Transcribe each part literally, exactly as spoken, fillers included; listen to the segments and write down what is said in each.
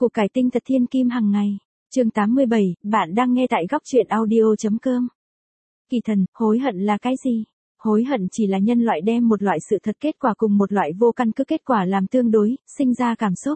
Củ cải tinh thật thiên kim hàng ngày. Chương tám mươi bảy, bạn đang nghe tại góc truyện audio.com. Kỳ thần, hối hận là cái gì? Hối hận chỉ là nhân loại đem một loại sự thật kết quả cùng một loại vô căn cứ kết quả làm tương đối, sinh ra cảm xúc.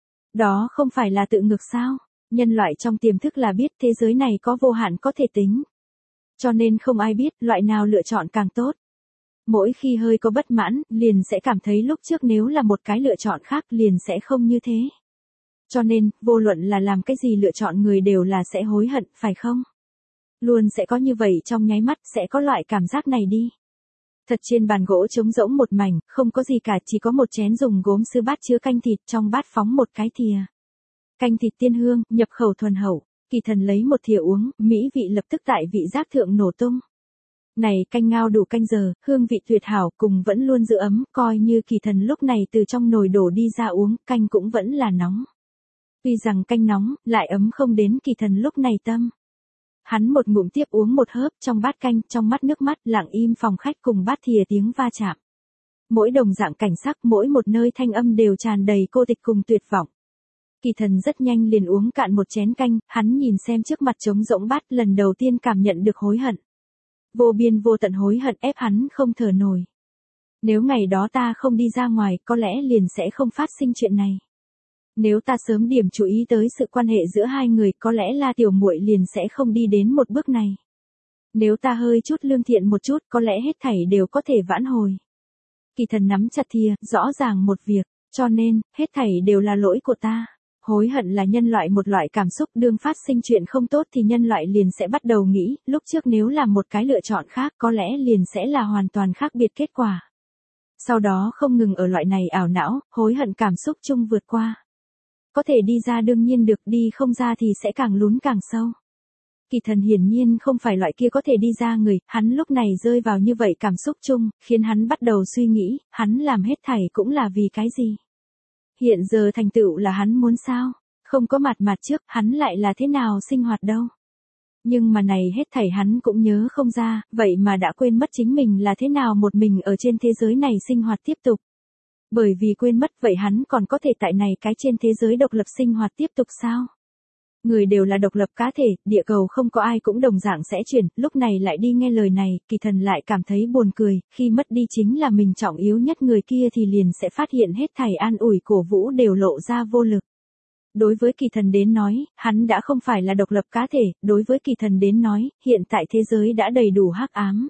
Đó không phải là tự ngược sao? Nhân loại trong tiềm thức là biết thế giới này có vô hạn có thể tính. Cho nên không ai biết loại nào lựa chọn càng tốt. Mỗi khi hơi có bất mãn, liền sẽ cảm thấy lúc trước nếu là một cái lựa chọn khác liền sẽ không như thế. Cho nên, vô luận là làm cái gì lựa chọn người đều là sẽ hối hận, phải không? Luôn sẽ có như vậy trong nháy mắt, sẽ có loại cảm giác này đi. Thật trên bàn gỗ trống rỗng một mảnh, không có gì cả, chỉ có một chén dùng gốm sứ bát chứa canh thịt, trong bát phóng một cái thìa. Canh thịt tiên hương, nhập khẩu thuần hậu. Kỳ thần lấy một thìa uống, mỹ vị lập tức tại vị giác thượng nổ tung. Này canh ngao đủ canh giờ, hương vị tuyệt hảo, cùng vẫn luôn giữ ấm, coi như kỳ thần lúc này từ trong nồi đổ đi ra uống, canh cũng vẫn là nóng. Tuy rằng canh nóng, lại ấm không đến kỳ thần lúc này tâm. Hắn một ngụm tiếp uống một hớp, trong bát canh, trong mắt nước mắt, lặng im phòng khách cùng bát thìa tiếng va chạm. Mỗi đồng dạng cảnh sắc, mỗi một nơi thanh âm đều tràn đầy cô tịch cùng tuyệt vọng. Kỳ thần rất nhanh liền uống cạn một chén canh, hắn nhìn xem trước mặt trống rỗng bát, lần đầu tiên cảm nhận được hối hận. Vô biên vô tận hối hận ép hắn không thở nổi. Nếu ngày đó ta không đi ra ngoài, có lẽ liền sẽ không phát sinh chuyện này. Nếu ta sớm điểm chú ý tới sự quan hệ giữa hai người, có lẽ La tiểu muội liền sẽ không đi đến một bước này. Nếu ta hơi chút lương thiện một chút, có lẽ hết thảy đều có thể vãn hồi. Kỳ thần nắm chặt thìa, rõ ràng một việc, cho nên, hết thảy đều là lỗi của ta. Hối hận là nhân loại một loại cảm xúc, đương phát sinh chuyện không tốt thì nhân loại liền sẽ bắt đầu nghĩ, lúc trước nếu làm một cái lựa chọn khác, có lẽ liền sẽ là hoàn toàn khác biệt kết quả. Sau đó không ngừng ở loại này ảo não, hối hận cảm xúc chung vượt qua. Có thể đi ra đương nhiên được, đi không ra thì sẽ càng lún càng sâu. Kỳ thần hiển nhiên không phải loại kia có thể đi ra người, hắn lúc này rơi vào như vậy cảm xúc chung, khiến hắn bắt đầu suy nghĩ, hắn làm hết thảy cũng là vì cái gì? Hiện giờ thành tựu là hắn muốn sao? Không có mặt mặt trước, hắn lại là thế nào sinh hoạt đâu? Nhưng mà này hết thảy hắn cũng nhớ không ra, vậy mà đã quên mất chính mình là thế nào một mình ở trên thế giới này sinh hoạt tiếp tục. Bởi vì quên mất vậy hắn còn có thể tại này cái trên thế giới độc lập sinh hoạt tiếp tục sao? Người đều là độc lập cá thể, địa cầu không có ai cũng đồng dạng sẽ chuyển, lúc này lại đi nghe lời này, kỳ thần lại cảm thấy buồn cười, khi mất đi chính là mình trọng yếu nhất người kia thì liền sẽ phát hiện hết thảy an ủi cổ vũ đều lộ ra vô lực. Đối với kỳ thần đến nói, hắn đã không phải là độc lập cá thể, đối với kỳ thần đến nói, hiện tại thế giới đã đầy đủ hắc ám.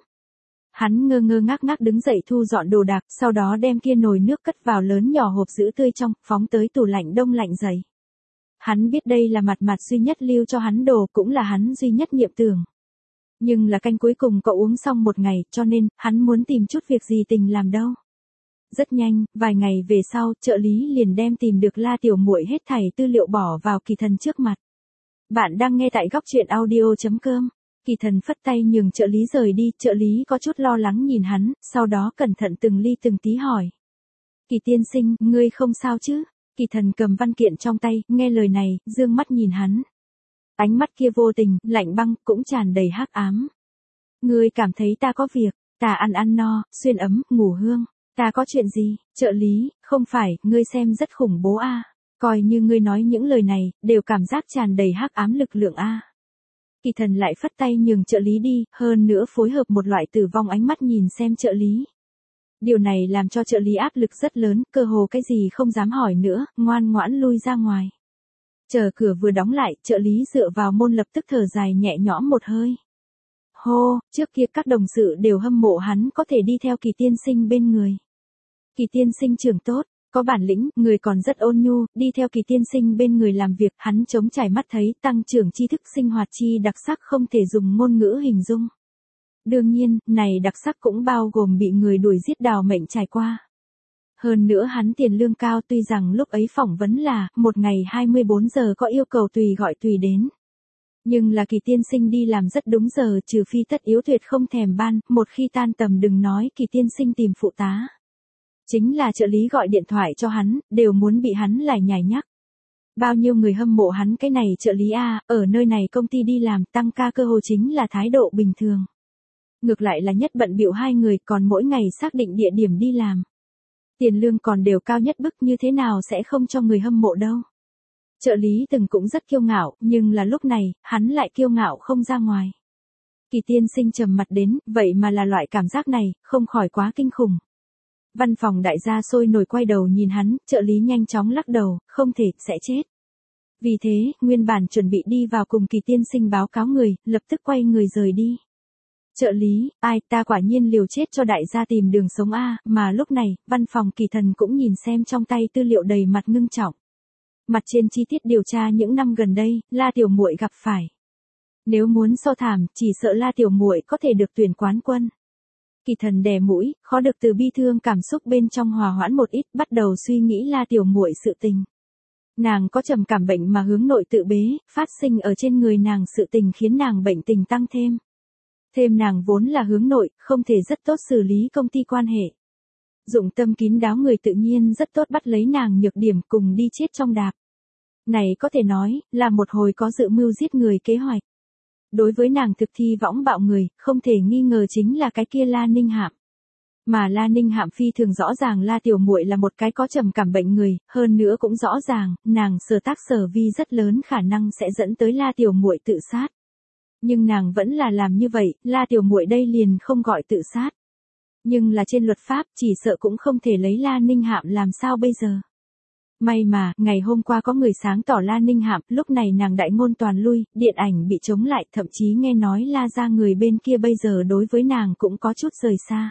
Hắn ngơ ngơ ngác ngác đứng dậy thu dọn đồ đạc, sau đó đem kia nồi nước cất vào lớn nhỏ hộp giữ tươi trong, phóng tới tủ lạnh đông lạnh dày. Hắn biết đây là mặt mặt duy nhất lưu cho hắn đồ, cũng là hắn duy nhất niệm tưởng. Nhưng là canh cuối cùng cậu uống xong một ngày, cho nên, hắn muốn tìm chút việc gì tình làm đâu. Rất nhanh, vài ngày về sau, trợ lý liền đem tìm được La tiểu muội hết thảy tư liệu bỏ vào kỳ thần trước mặt. Bạn đang nghe tại góc truyện audio.com. Kỳ thần phất tay nhường trợ lý rời đi, trợ lý có chút lo lắng nhìn hắn, sau đó cẩn thận từng ly từng tí hỏi. Kỳ tiên sinh, ngươi không sao chứ? Kỳ thần cầm văn kiện trong tay, nghe lời này, dương mắt nhìn hắn. Ánh mắt kia vô tình, lạnh băng, cũng tràn đầy hắc ám. Ngươi cảm thấy ta có việc, ta ăn ăn no, xuyên ấm, ngủ hương, ta có chuyện gì? Trợ lý, không phải, ngươi xem rất khủng bố a. Coi như ngươi nói những lời này, đều cảm giác tràn đầy hắc ám lực lượng a. Kỳ thần lại phất tay nhường trợ lý đi, hơn nữa phối hợp một loại tử vong ánh mắt nhìn xem trợ lý. Điều này làm cho trợ lý áp lực rất lớn, cơ hồ cái gì không dám hỏi nữa, ngoan ngoãn lui ra ngoài. Chờ cửa vừa đóng lại, trợ lý dựa vào môn lập tức thở dài nhẹ nhõm một hơi. Hô, trước kia các đồng sự đều hâm mộ hắn có thể đi theo Kỳ tiên sinh bên người. Kỳ tiên sinh trưởng tốt, có bản lĩnh, người còn rất ôn nhu, đi theo Kỳ tiên sinh bên người làm việc, hắn trống trải mắt thấy tăng trưởng tri thức sinh hoạt chi đặc sắc không thể dùng ngôn ngữ hình dung. Đương nhiên, này đặc sắc cũng bao gồm bị người đuổi giết đào mệnh trải qua. Hơn nữa hắn tiền lương cao, tuy rằng lúc ấy phỏng vấn là, một ngày hai mươi bốn giờ có yêu cầu tùy gọi tùy đến. Nhưng là Kỳ tiên sinh đi làm rất đúng giờ, trừ phi tất yếu tuyệt không thèm ban, một khi tan tầm đừng nói Kỳ tiên sinh tìm phụ tá. Chính là trợ lý gọi điện thoại cho hắn, đều muốn bị hắn lải nhải nhắc. Bao nhiêu người hâm mộ hắn cái này trợ lý A, ở nơi này công ty đi làm, tăng ca cơ hồ chính là thái độ bình thường. Ngược lại là nhất bận bịu hai người, còn mỗi ngày xác định địa điểm đi làm. Tiền lương còn đều cao nhất bức, như thế nào sẽ không cho người hâm mộ đâu. Trợ lý từng cũng rất kiêu ngạo, nhưng là lúc này, hắn lại kiêu ngạo không ra ngoài. Kỳ tiên sinh trầm mặt đến, vậy mà là loại cảm giác này, không khỏi quá kinh khủng. Văn phòng đại gia sôi nổi quay đầu nhìn hắn, trợ lý nhanh chóng lắc đầu, không thể, sẽ chết. Vì thế, nguyên bản chuẩn bị đi vào cùng kỳ tiên sinh báo cáo người, lập tức quay người rời đi. Trợ lý, ai, ta quả nhiên liều chết cho đại gia tìm đường sống a, mà lúc này, văn phòng Kỳ Thần cũng nhìn xem trong tay tư liệu đầy mặt ngưng trọng. Mặt trên chi tiết điều tra những năm gần đây, La Tiểu Muội gặp phải. Nếu muốn so thảm, chỉ sợ La Tiểu Muội có thể được tuyển quán quân. Kỳ Thần đè mũi, khó được từ bi thương cảm xúc bên trong hòa hoãn một ít, bắt đầu suy nghĩ La Tiểu Muội sự tình. Nàng có trầm cảm bệnh mà hướng nội tự bế, phát sinh ở trên người nàng sự tình khiến nàng bệnh tình tăng thêm. Thêm nàng vốn là hướng nội, không thể rất tốt xử lý công ty quan hệ. Dụng tâm kín đáo người tự nhiên rất tốt bắt lấy nàng nhược điểm cùng đi chết trong đạp. Này có thể nói, là một hồi có dự mưu giết người kế hoạch. Đối với nàng thực thi võng bạo người, không thể nghi ngờ chính là cái kia La Ninh Hạm. Mà La Ninh Hạm phi thường rõ ràng La Tiểu Muội là một cái có trầm cảm bệnh người, hơn nữa cũng rõ ràng, nàng sở tác sở vi rất lớn khả năng sẽ dẫn tới La Tiểu Muội tự sát. Nhưng nàng vẫn là làm như vậy, La Tiểu Muội đây liền không gọi tự sát. Nhưng là trên luật pháp, chỉ sợ cũng không thể lấy La Ninh Hạm làm sao bây giờ. May mà, ngày hôm qua có người sáng tỏ La Ninh Hạm, lúc này nàng đại ngôn toàn lui, điện ảnh bị chống lại, thậm chí nghe nói La gia người bên kia bây giờ đối với nàng cũng có chút rời xa.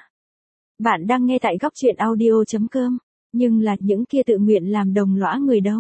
Bạn đang nghe tại góc truyện audio chấm com, nhưng là những kia tự nguyện làm đồng lõa người đâu.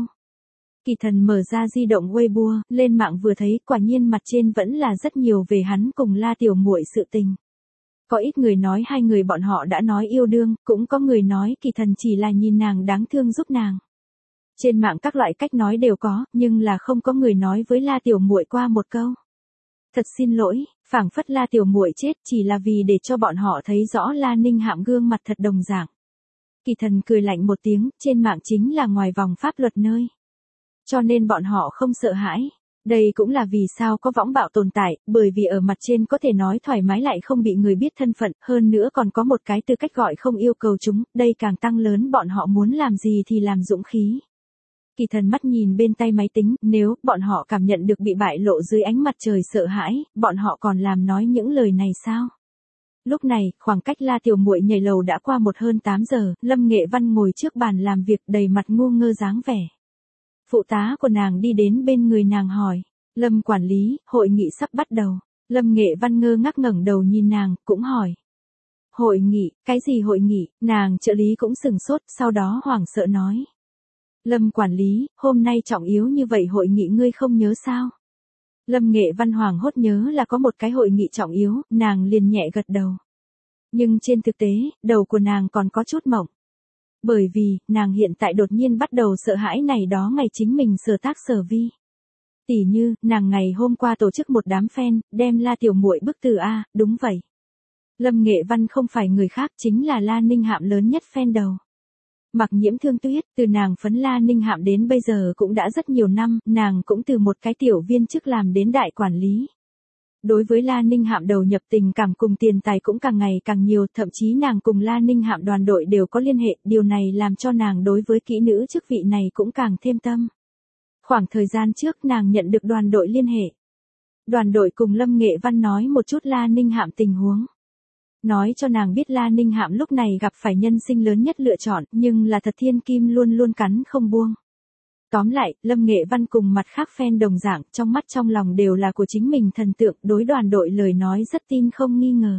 Kỳ Thần mở ra di động Weibo, lên mạng vừa thấy, quả nhiên mặt trên vẫn là rất nhiều về hắn cùng La Tiểu Muội sự tình. Có ít người nói hai người bọn họ đã nói yêu đương, cũng có người nói Kỳ Thần chỉ là nhìn nàng đáng thương giúp nàng. Trên mạng các loại cách nói đều có, nhưng là không có người nói với La Tiểu Muội qua một câu. Thật xin lỗi, phảng phất La Tiểu Muội chết chỉ là vì để cho bọn họ thấy rõ La Ninh Hạm gương mặt thật đồng dạng. Kỳ Thần cười lạnh một tiếng, trên mạng chính là ngoài vòng pháp luật nơi. Cho nên bọn họ không sợ hãi. Đây cũng là vì sao có võng bạo tồn tại, bởi vì ở mặt trên có thể nói thoải mái lại không bị người biết thân phận, hơn nữa còn có một cái tư cách gọi không yêu cầu chúng, đây càng tăng lớn bọn họ muốn làm gì thì làm dũng khí. Kỳ Thần mắt nhìn bên tay máy tính, nếu bọn họ cảm nhận được bị bại lộ dưới ánh mặt trời sợ hãi, bọn họ còn làm nói những lời này sao? Lúc này, khoảng cách La Tiểu Muội nhảy lầu đã qua một hơn tám giờ, Lâm Nghệ Văn ngồi trước bàn làm việc đầy mặt ngu ngơ dáng vẻ. Phụ tá của nàng đi đến bên người nàng hỏi, Lâm quản lý, hội nghị sắp bắt đầu. Lâm Nghệ Văn ngơ ngác ngẩng đầu nhìn nàng, cũng hỏi. Hội nghị, cái gì hội nghị, nàng trợ lý cũng sừng sốt, sau đó hoảng sợ nói. Lâm quản lý, hôm nay trọng yếu như vậy hội nghị ngươi không nhớ sao? Lâm Nghệ Văn hoảng hốt nhớ là có một cái hội nghị trọng yếu, nàng liền nhẹ gật đầu. Nhưng trên thực tế, đầu của nàng còn có chút mộng. Bởi vì, nàng hiện tại đột nhiên bắt đầu sợ hãi này đó ngày chính mình sở tác sở vi. Tỉ như, nàng ngày hôm qua tổ chức một đám fan, đem La Tiểu Muội bức từ A, đúng vậy. Lâm Nghệ Văn không phải người khác chính là La Ninh Hạm lớn nhất fan đầu. Mặc Nhiễm Thương Tuyết, từ nàng phấn La Ninh Hạm đến bây giờ cũng đã rất nhiều năm, nàng cũng từ một cái tiểu viên chức làm đến đại quản lý. Đối với La Ninh Hạm đầu nhập tình cảm cùng tiền tài cũng càng ngày càng nhiều, thậm chí nàng cùng La Ninh Hạm đoàn đội đều có liên hệ, điều này làm cho nàng đối với kỹ nữ chức vị này cũng càng thêm tâm. Khoảng thời gian trước nàng nhận được đoàn đội liên hệ. Đoàn đội cùng Lâm Nghệ Văn nói một chút La Ninh Hạm tình huống. Nói cho nàng biết La Ninh Hạm lúc này gặp phải nhân sinh lớn nhất lựa chọn, nhưng là thật thiên kim luôn luôn cắn không buông. Tóm lại, Lâm Nghệ Văn cùng mặt khác fan đồng dạng, trong mắt trong lòng đều là của chính mình thần tượng, đối đoàn đội lời nói rất tin không nghi ngờ.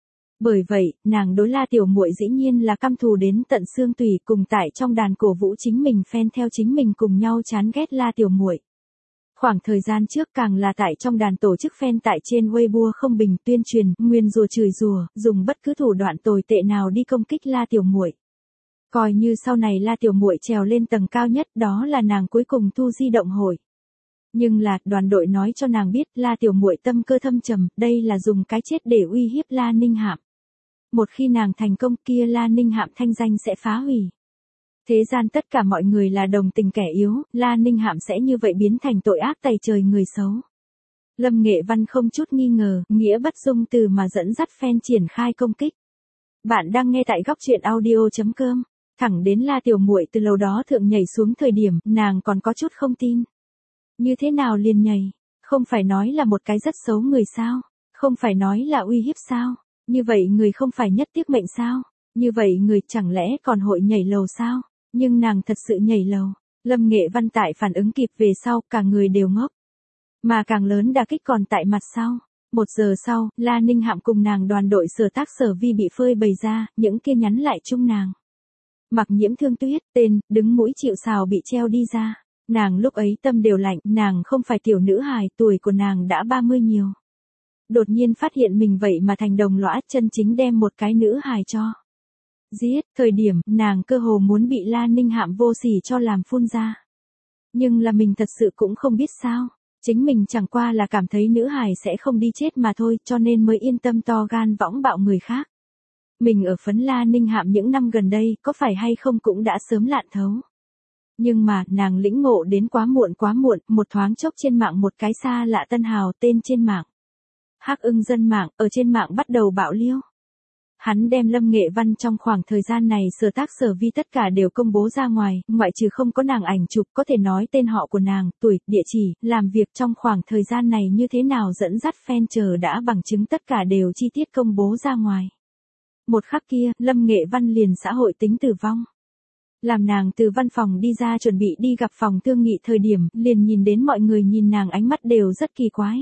Bởi vậy, nàng đối La Tiểu Muội dĩ nhiên là căm thù đến tận xương tủy, cùng tại trong đàn cổ vũ chính mình fan theo chính mình cùng nhau chán ghét La Tiểu Muội. Khoảng thời gian trước càng là tại trong đàn tổ chức fan tại trên Weibo không bình tuyên truyền, nguyên rùa chửi rùa, dùng bất cứ thủ đoạn tồi tệ nào đi công kích La Tiểu Muội. Coi như sau này La Tiểu Muội trèo lên tầng cao nhất, đó là nàng cuối cùng thu di động hội. Nhưng là, đoàn đội nói cho nàng biết, La Tiểu Muội tâm cơ thâm trầm, đây là dùng cái chết để uy hiếp La Ninh Hạm. Một khi nàng thành công kia La Ninh Hạm thanh danh sẽ phá hủy. Thế gian tất cả mọi người là đồng tình kẻ yếu, La Ninh Hạm sẽ như vậy biến thành tội ác tày trời người xấu. Lâm Nghệ Văn không chút nghi ngờ, nghĩa bất dung từ mà dẫn dắt fan triển khai công kích. Bạn đang nghe tại góc truyện audio chấm com. Thẳng đến La Tiểu Muội từ lầu đó thượng nhảy xuống thời điểm, nàng còn có chút không tin. Như thế nào liền nhảy? Không phải nói là một cái rất xấu người sao? Không phải nói là uy hiếp sao? Như vậy người không phải nhất tiếc mệnh sao? Như vậy người chẳng lẽ còn hội nhảy lầu sao? Nhưng nàng thật sự nhảy lầu. Lâm Nghệ Văn tại phản ứng kịp về sau, cả người đều ngốc. Mà càng lớn đả kích còn tại mặt sau. Một giờ sau, La Ninh Hạm cùng nàng đoàn đội Sở Tác Sở Vi bị phơi bày ra, những kia nhắn lại chung nàng. Mặc Nhiễm Thương Tuyết, tên, đứng mũi chịu sào bị treo đi ra. Nàng lúc ấy tâm đều lạnh, nàng không phải tiểu nữ hài, tuổi của nàng đã ba mươi nhiều. Đột nhiên phát hiện mình vậy mà thành đồng lõa, chân chính đem một cái nữ hài cho giết. Thời điểm, nàng cơ hồ muốn bị La Ninh Hạm vô sỉ cho làm phun ra. Nhưng là mình thật sự cũng không biết sao. Chính mình chẳng qua là cảm thấy nữ hài sẽ không đi chết mà thôi, cho nên mới yên tâm to gan võng bạo người khác. Mình ở phấn La Ninh Hạm những năm gần đây, có phải hay không cũng đã sớm lạn thấu. Nhưng mà, nàng lĩnh ngộ đến quá muộn quá muộn, một thoáng chốc trên mạng một cái xa lạ tân hào tên trên mạng. Hắc Ưng dân mạng, ở trên mạng bắt đầu bạo liêu. Hắn đem Lâm Nghệ Văn trong khoảng thời gian này Sở Tác Sở Vi tất cả đều công bố ra ngoài, ngoại trừ không có nàng ảnh chụp có thể nói tên họ của nàng, tuổi, địa chỉ, làm việc trong khoảng thời gian này như thế nào dẫn dắt fan chờ đã bằng chứng tất cả đều chi tiết công bố ra ngoài. Một khắc kia, Lâm Nghệ Văn liền xã hội tính tử vong. Làm nàng từ văn phòng đi ra chuẩn bị đi gặp phòng thương nghị thời điểm, liền nhìn đến mọi người nhìn nàng ánh mắt đều rất kỳ quái.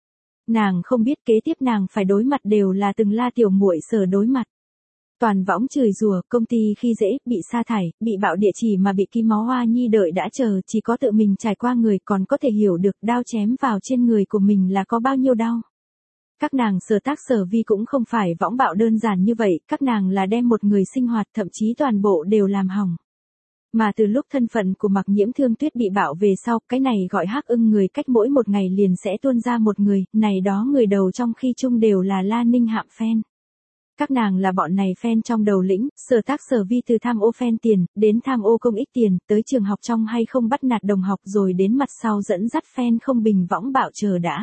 Nàng không biết kế tiếp nàng phải đối mặt đều là từng La Tiểu Muội Sở đối mặt. Toàn võng chửi rủa, công ty khi dễ, bị sa thải, bị bạo địa chỉ mà bị Kim Máu Hoa Nhi đợi đã chờ, chỉ có tự mình trải qua người còn có thể hiểu được đao chém vào trên người của mình là có bao nhiêu đau. Các nàng Sở Tác Sở Vi cũng không phải võng bạo đơn giản như vậy, các nàng là đem một người sinh hoạt thậm chí toàn bộ đều làm hỏng. Mà từ lúc thân phận của Mặc Nhiễm Thương Tuyết bị bạo về sau, cái này gọi Hắc Ưng người cách mỗi một ngày liền sẽ tuôn ra một người, này đó người đầu trong khi chung đều là La Ninh Hạm fan. Các nàng là bọn này fan trong đầu lĩnh, Sở Tác Sở Vi từ tham ô fan tiền, đến tham ô công ích tiền, tới trường học trong hay không bắt nạt đồng học rồi đến mặt sau dẫn dắt fan không bình võng bạo chờ đã.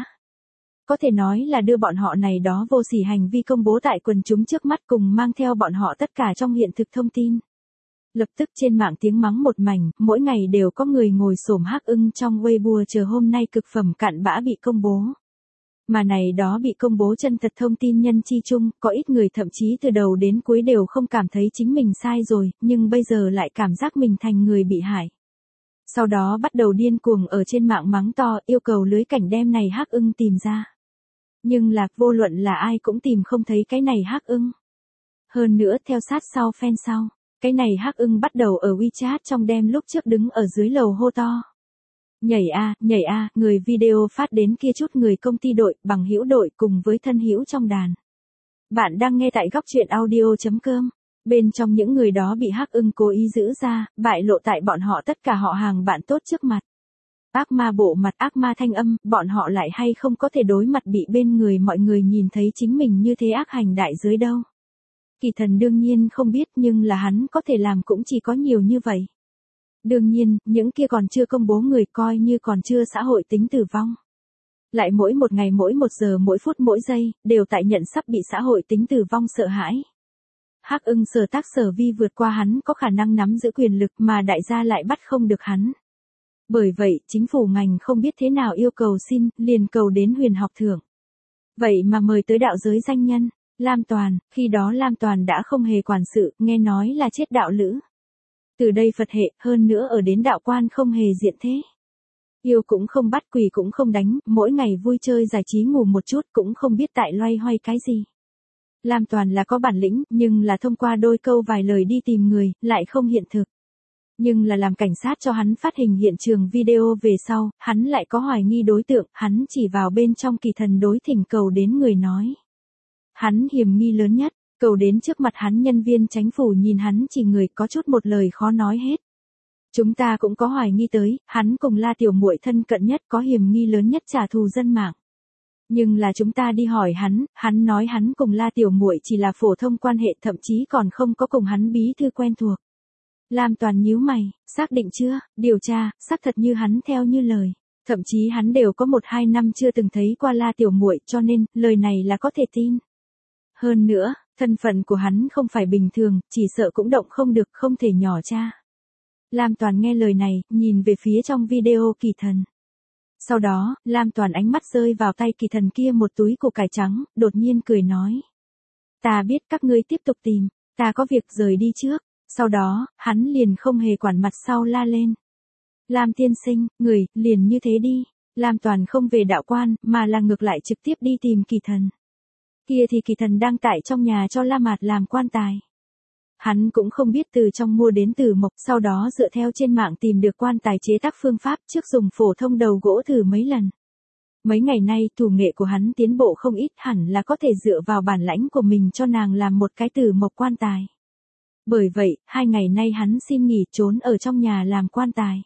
Có thể nói là đưa bọn họ này đó vô sỉ hành vi công bố tại quần chúng trước mắt cùng mang theo bọn họ tất cả trong hiện thực thông tin. Lập tức trên mạng tiếng mắng một mảnh, mỗi ngày đều có người ngồi xổm Hắc Ưng trong Weibo chờ hôm nay cực phẩm cặn bã bị công bố. Mà này đó bị công bố chân thật thông tin nhân chi chung, có ít người thậm chí từ đầu đến cuối đều không cảm thấy chính mình sai rồi, nhưng bây giờ lại cảm giác mình thành người bị hại. Sau đó bắt đầu điên cuồng ở trên mạng mắng to, yêu cầu lưới cảnh đem này Hắc Ưng tìm ra. Nhưng là, vô luận là ai cũng tìm không thấy cái này Hắc Ưng. Hơn nữa theo sát sau fan sau. Cái này Hắc Ưng bắt đầu ở WeChat trong đêm lúc trước đứng ở dưới lầu hô to. Nhảy a, nhảy a, người video phát đến kia chút người công ty đội, bằng hữu đội cùng với thân hữu trong đàn. Bạn đang nghe tại góc truyện audio chấm com. Bên trong những người đó bị Hắc Ưng cố ý giữ ra, bại lộ tại bọn họ tất cả họ hàng bạn tốt trước mặt. Ác ma bộ mặt, ác ma thanh âm, bọn họ lại hay không có thể đối mặt bị bên người mọi người nhìn thấy chính mình như thế ác hành đại giới đâu. Kỳ Thần đương nhiên không biết nhưng là hắn có thể làm cũng chỉ có nhiều như vậy. Đương nhiên, những kia còn chưa công bố người coi như còn chưa xã hội tính tử vong. Lại mỗi một ngày mỗi một giờ mỗi phút mỗi giây, đều tại nhận sắp bị xã hội tính tử vong sợ hãi. Hắc Ưng Sở Tác Sở Vi vượt qua hắn có khả năng nắm giữ quyền lực mà đại gia lại bắt không được hắn. Bởi vậy, chính phủ ngành không biết thế nào yêu cầu xin, liền cầu đến Huyền Học Thưởng. Vậy mà mời tới đạo giới danh nhân. Lam Toàn, khi đó Lam Toàn đã không hề quản sự, nghe nói là chết đạo lữ. Từ đây Phật hệ, hơn nữa ở đến đạo quan không hề diện thế. Yêu cũng không bắt, quỷ cũng không đánh, mỗi ngày vui chơi giải trí ngủ một chút cũng không biết tại loay hoay cái gì. Lam Toàn là có bản lĩnh, nhưng là thông qua đôi câu vài lời đi tìm người, lại không hiện thực. Nhưng là làm cảnh sát cho hắn phát hình hiện trường video về sau, hắn lại có hoài nghi đối tượng, hắn chỉ vào bên trong Kỳ Thần đối thỉnh cầu đến người nói. Hắn hiểm nghi lớn nhất, cầu đến trước mặt hắn nhân viên chánh phủ nhìn hắn chỉ người có chút một lời khó nói hết. Chúng ta cũng có hoài nghi tới, hắn cùng La Tiểu Muội thân cận nhất có hiểm nghi lớn nhất trả thù dân mạng. Nhưng là chúng ta đi hỏi hắn, hắn nói hắn cùng La Tiểu Muội chỉ là phổ thông quan hệ thậm chí còn không có cùng hắn bí thư quen thuộc. Lam Toàn nhíu mày, xác định chưa, điều tra, xác thật như hắn theo như lời. Thậm chí hắn đều có một hai năm chưa từng thấy qua La Tiểu Muội cho nên, lời này là có thể tin. Hơn nữa, thân phận của hắn không phải bình thường, chỉ sợ cũng động không được không thể nhỏ cha. Lam Toàn nghe lời này, nhìn về phía trong video Kỳ Thần. Sau đó, Lam Toàn ánh mắt rơi vào tay Kỳ Thần kia một túi củ cải trắng, đột nhiên cười nói. Ta biết các ngươi tiếp tục tìm, ta có việc rời đi trước. Sau đó, hắn liền không hề quản mặt sau la lên. Lam tiên sinh, người, liền như thế đi. Lam Toàn không về đạo quan, mà là ngược lại trực tiếp đi tìm Kỳ Thần. Kia thì Kỳ Thần đang tại trong nhà cho La Mạt làm quan tài. Hắn cũng không biết từ trong mua đến từ mộc, sau đó dựa theo trên mạng tìm được quan tài chế tác phương pháp trước dùng phổ thông đầu gỗ thử mấy lần. Mấy ngày nay thủ nghệ của hắn tiến bộ không ít, hẳn là có thể dựa vào bản lãnh của mình cho nàng làm một cái từ mộc quan tài. Bởi vậy, hai ngày nay hắn xin nghỉ trốn ở trong nhà làm quan tài.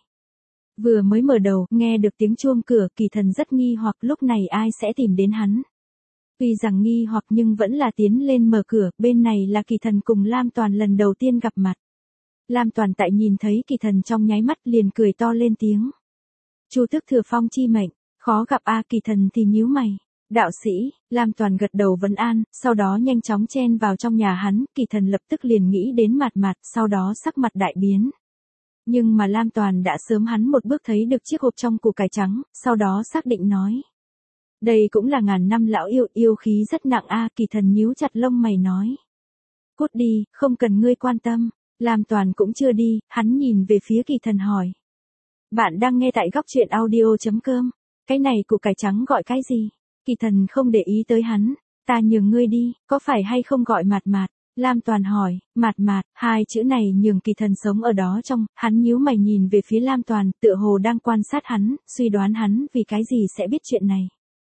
Vừa mới mở đầu, nghe được tiếng chuông cửa, Kỳ Thần rất nghi hoặc lúc này ai sẽ tìm đến hắn. Tuy rằng nghi hoặc nhưng vẫn là tiến lên mở cửa, bên này là Kỳ Thần cùng Lam Toàn lần đầu tiên gặp mặt. Lam Toàn tại nhìn thấy Kỳ Thần trong nháy mắt liền cười to lên tiếng. Chu Tước Thừa Phong chi mệnh, khó gặp a. Kỳ Thần thì nhíu mày. Đạo sĩ, Lam Toàn gật đầu vấn an, sau đó nhanh chóng chen vào trong nhà hắn, Kỳ Thần lập tức liền nghĩ đến Mạt Mạt, sau đó sắc mặt đại biến. Nhưng mà Lam Toàn đã sớm hắn một bước thấy được chiếc hộp trong củ cải trắng, sau đó xác định nói. Đây cũng là ngàn năm lão yêu, yêu khí rất nặng a. Kỳ Thần nhíu chặt lông mày nói. Cút đi, không cần ngươi quan tâm. Lam Toàn cũng chưa đi, hắn nhìn về phía Kỳ Thần hỏi. Bạn đang nghe tại góc truyện audio chấm com. Cái này củ cải trắng gọi cái gì? Kỳ Thần không để ý tới hắn. Ta nhường ngươi đi, có phải hay không gọi Mạt Mạt? Lam Toàn hỏi. Mạt Mạt, hai chữ này nhường Kỳ Thần sống ở đó trong, hắn nhíu mày nhìn về phía Lam Toàn, tựa hồ đang quan sát hắn, suy đoán hắn vì cái gì sẽ biết chuyện này.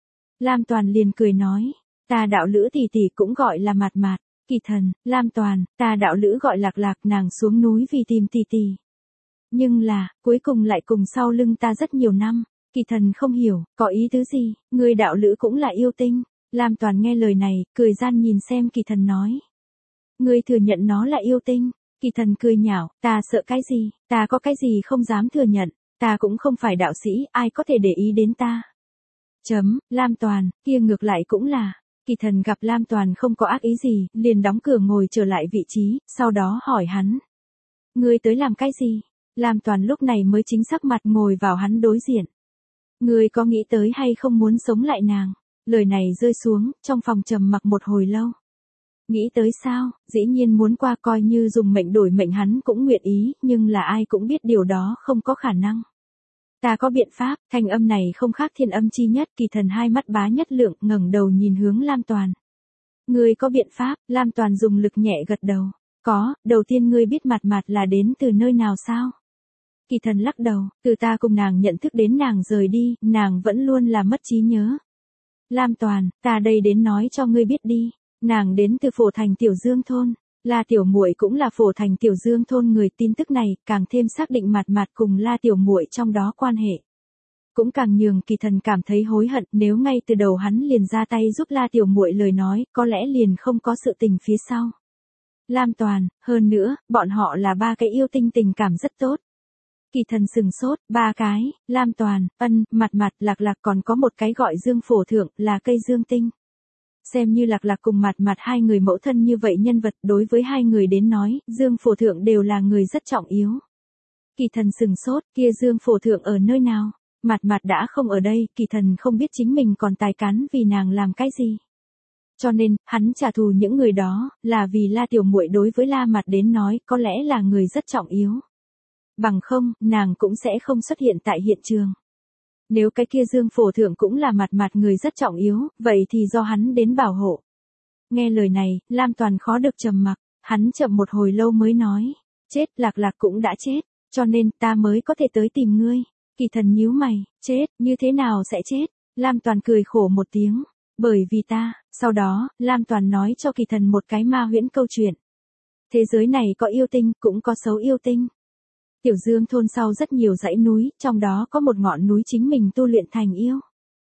Lam Toàn liền cười nói, ta đạo lữ tỷ tỷ cũng gọi là Mạt Mạt. Kỳ Thần, Lam Toàn, ta đạo lữ gọi Lạc Lạc, nàng xuống núi vì tìm tỷ tỷ. Nhưng là, cuối cùng lại cùng sau lưng ta rất nhiều năm. Kỳ Thần không hiểu, có ý tứ gì, người đạo lữ cũng là yêu tinh. Lam Toàn nghe lời này, cười gian nhìn xem Kỳ Thần nói. Ngươi thừa nhận nó là yêu tinh. Kỳ Thần cười nhạo, ta sợ cái gì, ta có cái gì không dám thừa nhận, ta cũng không phải đạo sĩ, ai có thể để ý đến ta. Chấm, Lam Toàn, kia ngược lại cũng là. Kỳ Thần gặp Lam Toàn không có ác ý gì, liền đóng cửa ngồi trở lại vị trí, sau đó hỏi hắn. Ngươi tới làm cái gì? Lam Toàn lúc này mới chính sắc mặt ngồi vào hắn đối diện. Ngươi có nghĩ tới hay không muốn sống lại nàng? Lời này rơi xuống, trong phòng trầm mặc một hồi lâu. Nghĩ tới sao, dĩ nhiên muốn qua coi như dùng mệnh đổi mệnh hắn cũng nguyện ý, nhưng là ai cũng biết điều đó không có khả năng. Ta có biện pháp, thanh âm này không khác thiên âm chi nhất, Kỳ Thần hai mắt bá nhất lượng, ngẩng đầu nhìn hướng Lam Toàn. Ngươi có biện pháp, Lam Toàn dùng lực nhẹ gật đầu. Có, đầu tiên ngươi biết Mạt Mạt là đến từ nơi nào sao? Kỳ Thần lắc đầu, từ ta cùng nàng nhận thức đến nàng rời đi, nàng vẫn luôn là mất trí nhớ. Lam Toàn, ta đây đến nói cho ngươi biết đi, nàng đến từ Phổ Thành Tiểu Dương thôn. La Tiểu Muội cũng là Phổ Thành Tiểu Dương thôn người, tin tức này càng thêm xác định Mạt Mạt cùng La Tiểu Muội trong đó quan hệ. Cũng càng nhường Kỳ Thần cảm thấy hối hận, nếu ngay từ đầu hắn liền ra tay giúp La Tiểu Muội lời nói, có lẽ liền không có sự tình phía sau. Lam Toàn, hơn nữa, bọn họ là ba cái yêu tinh tình cảm rất tốt. Kỳ Thần sừng sốt, ba cái, Lam Toàn, Ân, Mạt Mạt, Lạc Lạc, còn có một cái gọi Dương Phổ Thượng, là cây dương tinh. Xem như Lạc Lạc cùng Mạt Mạt hai người mẫu thân như vậy nhân vật, đối với hai người đến nói, Dương Phổ Thượng đều là người rất trọng yếu. Kỳ Thần sừng sốt, kia Dương Phổ Thượng ở nơi nào? Mạt Mạt đã không ở đây, Kỳ Thần không biết chính mình còn tài cán vì nàng làm cái gì. Cho nên, hắn trả thù những người đó, là vì La Tiểu Muội đối với La Mạt đến nói, có lẽ là người rất trọng yếu. Bằng không, nàng cũng sẽ không xuất hiện tại hiện trường. Nếu cái kia Dương Phổ Thượng cũng là Mạt Mạt người rất trọng yếu, vậy thì do hắn đến bảo hộ. Nghe lời này, Lam Toàn khó được trầm mặc, hắn chậm một hồi lâu mới nói, chết, Lạc Lạc cũng đã chết, cho nên ta mới có thể tới tìm ngươi. Kỳ Thần nhíu mày, chết, như thế nào sẽ chết? Lam Toàn cười khổ một tiếng, bởi vì ta. Sau đó, Lam Toàn nói cho Kỳ Thần một cái ma huyễn câu chuyện. Thế giới này có yêu tinh, cũng có xấu yêu tinh. Tiểu Dương thôn sau rất nhiều dãy núi, trong đó có một ngọn núi chính mình tu luyện thành yêu.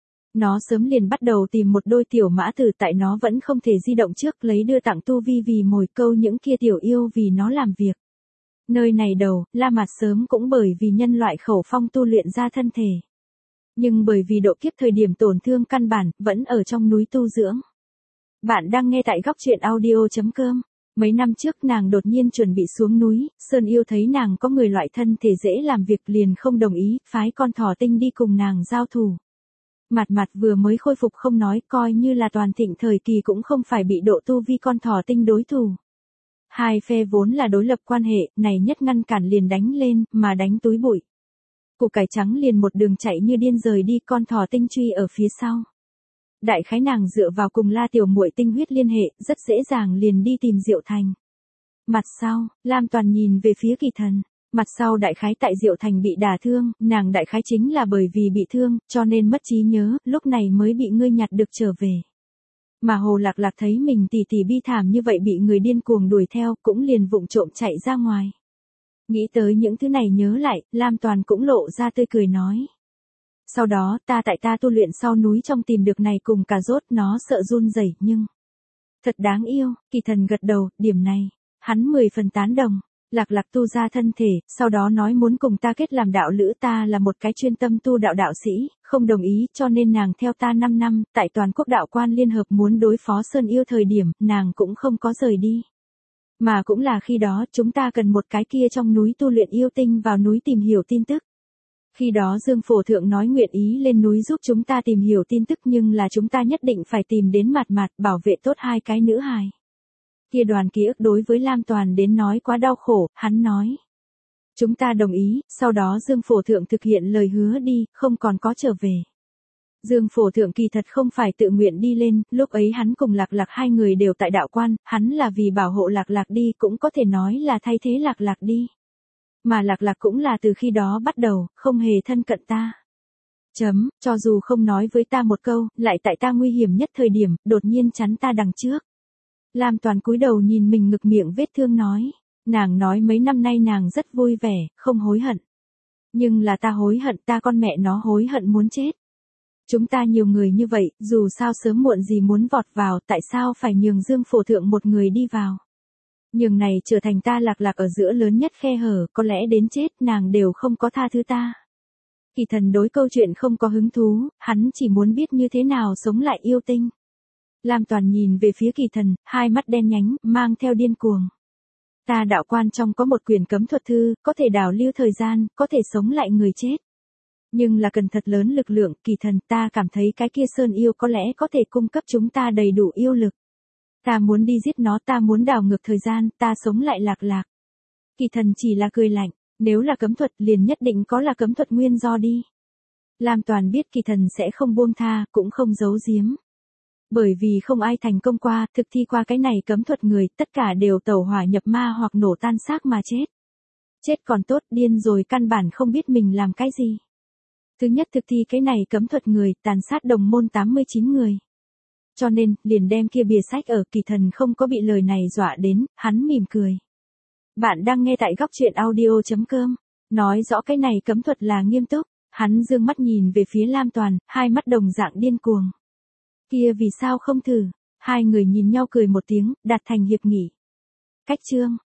Nó sớm liền bắt đầu tìm một đôi tiểu mã tử, tại nó vẫn không thể di động trước, lấy đưa tặng tu vi vì mồi câu những kia tiểu yêu vì nó làm việc. Nơi này đầu, La Mạt sớm cũng bởi vì nhân loại khẩu phong tu luyện ra thân thể. Nhưng bởi vì độ kiếp thời điểm tổn thương căn bản, vẫn ở trong núi tu dưỡng. Bạn đang nghe tại góc truyện audio chấm com. Mấy năm trước nàng đột nhiên chuẩn bị xuống núi, Sơn Yêu thấy nàng có người loại thân thể dễ làm việc liền không đồng ý, phái con thỏ tinh đi cùng nàng giao thủ. Mặt mặt vừa mới khôi phục không nói, coi như là toàn thịnh thời kỳ cũng không phải bị độ tu vi con thỏ tinh đối thủ. Hai phe vốn là đối lập quan hệ, này nhất ngăn cản liền đánh lên, mà đánh túi bụi. Củ cải trắng liền một đường chạy như điên rời đi, con thỏ tinh truy ở phía sau. Đại khái nàng dựa vào cùng La tiểu muội tinh huyết liên hệ, rất dễ dàng liền đi tìm Diệu Thành. Mặt sau, Lam Toàn nhìn về phía Kỳ Thần. Mặt sau đại khái tại Diệu Thành bị đả thương, nàng đại khái chính là bởi vì bị thương, cho nên mất trí nhớ, lúc này mới bị ngươi nhặt được trở về. Mà Hồ Lạc Lạc thấy mình tỷ tỷ bi thảm như vậy bị người điên cuồng đuổi theo, cũng liền vụng trộm chạy ra ngoài. Nghĩ tới những thứ này nhớ lại, Lam Toàn cũng lộ ra tươi cười nói. Sau đó ta tại ta tu luyện sau núi trong tìm được này cùng cà rốt, nó sợ run rẩy nhưng thật đáng yêu. Kỳ Thần gật đầu, điểm này hắn mười phần tán đồng. Lạc Lạc tu ra thân thể, sau đó nói muốn cùng ta kết làm đạo lữ, ta là một cái chuyên tâm tu đạo đạo sĩ, không đồng ý, cho nên nàng theo ta năm năm, tại toàn quốc đạo quan liên hợp muốn đối phó Sơn Yêu thời điểm, nàng cũng không có rời đi. Mà cũng là khi đó chúng ta cần một cái kia trong núi tu luyện yêu tinh vào núi tìm hiểu tin tức. Khi đó Dương Phổ Thượng nói nguyện ý lên núi giúp chúng ta tìm hiểu tin tức, nhưng là chúng ta nhất định phải tìm đến Mạt Mạt, bảo vệ tốt hai cái nữ hài. Kia đoàn ký ức đối với Lam Toàn đến nói quá đau khổ, hắn nói. Chúng ta đồng ý, sau đó Dương Phổ Thượng thực hiện lời hứa đi, không còn có trở về. Dương Phổ Thượng kỳ thật không phải tự nguyện đi lên, lúc ấy hắn cùng Lạc Lạc hai người đều tại đạo quan, hắn là vì bảo hộ Lạc Lạc đi, cũng có thể nói là thay thế Lạc Lạc đi. Mà Lạc Lạc cũng là từ khi đó bắt đầu, không hề thân cận ta. Chấm, cho dù không nói với ta một câu, lại tại ta nguy hiểm nhất thời điểm, đột nhiên chắn ta đằng trước. Lam Toàn cúi đầu nhìn mình ngực miệng vết thương nói. Nàng nói mấy năm nay nàng rất vui vẻ, không hối hận. Nhưng là ta hối hận, ta con mẹ nó hối hận muốn chết. Chúng ta nhiều người như vậy, dù sao sớm muộn gì muốn vọt vào, tại sao phải nhường Dương Phổ Thượng một người đi vào. Nhường này trở thành ta Lạc Lạc ở giữa lớn nhất khe hở, có lẽ đến chết nàng đều không có tha thứ ta. Kỳ Thần đối câu chuyện không có hứng thú, hắn chỉ muốn biết như thế nào sống lại yêu tinh. Lam Toàn nhìn về phía Kỳ Thần, hai mắt đen nhánh, mang theo điên cuồng. Ta đạo quan trong có một quyển cấm thuật thư, có thể đảo lưu thời gian, có thể sống lại người chết. Nhưng là cần thật lớn lực lượng, Kỳ Thần, ta cảm thấy cái kia Sơn Yêu có lẽ có thể cung cấp chúng ta đầy đủ yêu lực. Ta muốn đi giết nó, ta muốn đảo ngược thời gian, ta sống lại Lạc Lạc. Kỳ Thần chỉ là cười lạnh, nếu là cấm thuật liền nhất định có là cấm thuật nguyên do đi. Lam Toàn biết Kỳ Thần sẽ không buông tha, cũng không giấu giếm. Bởi vì không ai thành công qua, thực thi qua cái này cấm thuật người, tất cả đều tẩu hỏa nhập ma hoặc nổ tan xác mà chết. Chết còn tốt, điên rồi căn bản không biết mình làm cái gì. Thứ nhất thực thi cái này cấm thuật người, tàn sát đồng môn tám mươi chín người. Cho nên, liền đem kia bìa sách ở. Kỳ Thần không có bị lời này dọa đến, hắn mỉm cười. Bạn đang nghe tại góc truyện audio chấm com, nói rõ cái này cấm thuật là nghiêm túc, hắn dương mắt nhìn về phía Lam Toàn, hai mắt đồng dạng điên cuồng. Kia vì sao không thử, hai người nhìn nhau cười một tiếng, đạt thành hiệp nghị. Cách chương.